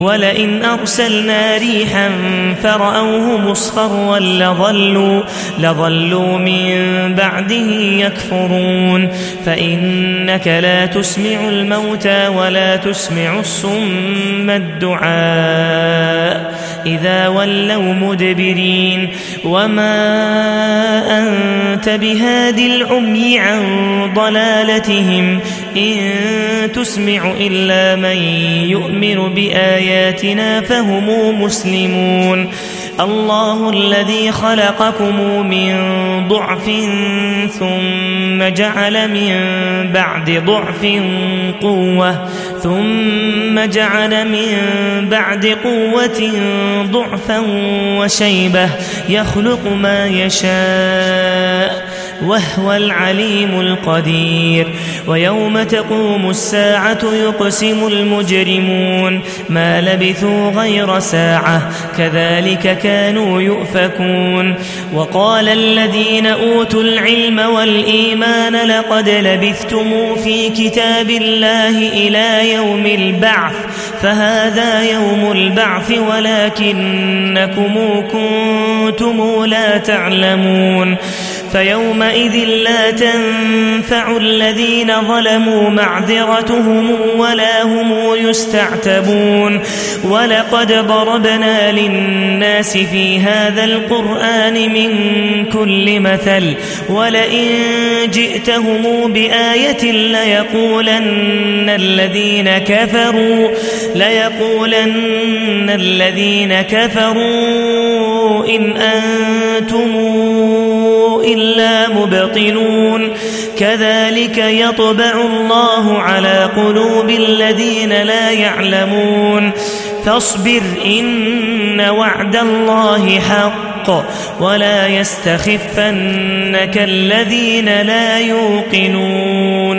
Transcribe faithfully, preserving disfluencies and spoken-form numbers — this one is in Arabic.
ولئن أرسلنا ريحا فرأوه مصفرا لظلوا, لظلوا من بعده يكفرون فإنك لا تسمع الموتى ولا تسمع الصم الدعاء إذا ولوا مدبرين وما أنت بهاد العمي عن ضلالتهم إن تسمع إلا من يؤمن بآياتنا فهم مسلمون الله الذي خلقكم من ضعف ثم جعل من بعد ضعف قوة ثم جعل من بعد قوة ضعفا وشيبة يخلق ما يشاء وهو العليم القدير ويوم تقوم الساعة يقسم المجرمون ما لبثوا غير ساعة كذلك كانوا يؤفكون وقال الذين أوتوا العلم والإيمان لقد لبثتم في كتاب الله إلى يوم البعث فهذا يوم البعث ولكنكم كنتم لا تعلمون فيومئذ لا تنفع الذين ظلموا معذرتهم ولا هم يستعتبون ولقد ضربنا للناس في هذا القرآن من كل مثل ولئن جئتهم بآية ليقولن الذين كفروا ليقولن الذين كفروا إن أنتم إلا مبطلون كذلك يطبع الله على قلوب الذين لا يعلمون فاصبر إن وعد الله حق ولا يستخفنك الذين لا يوقنون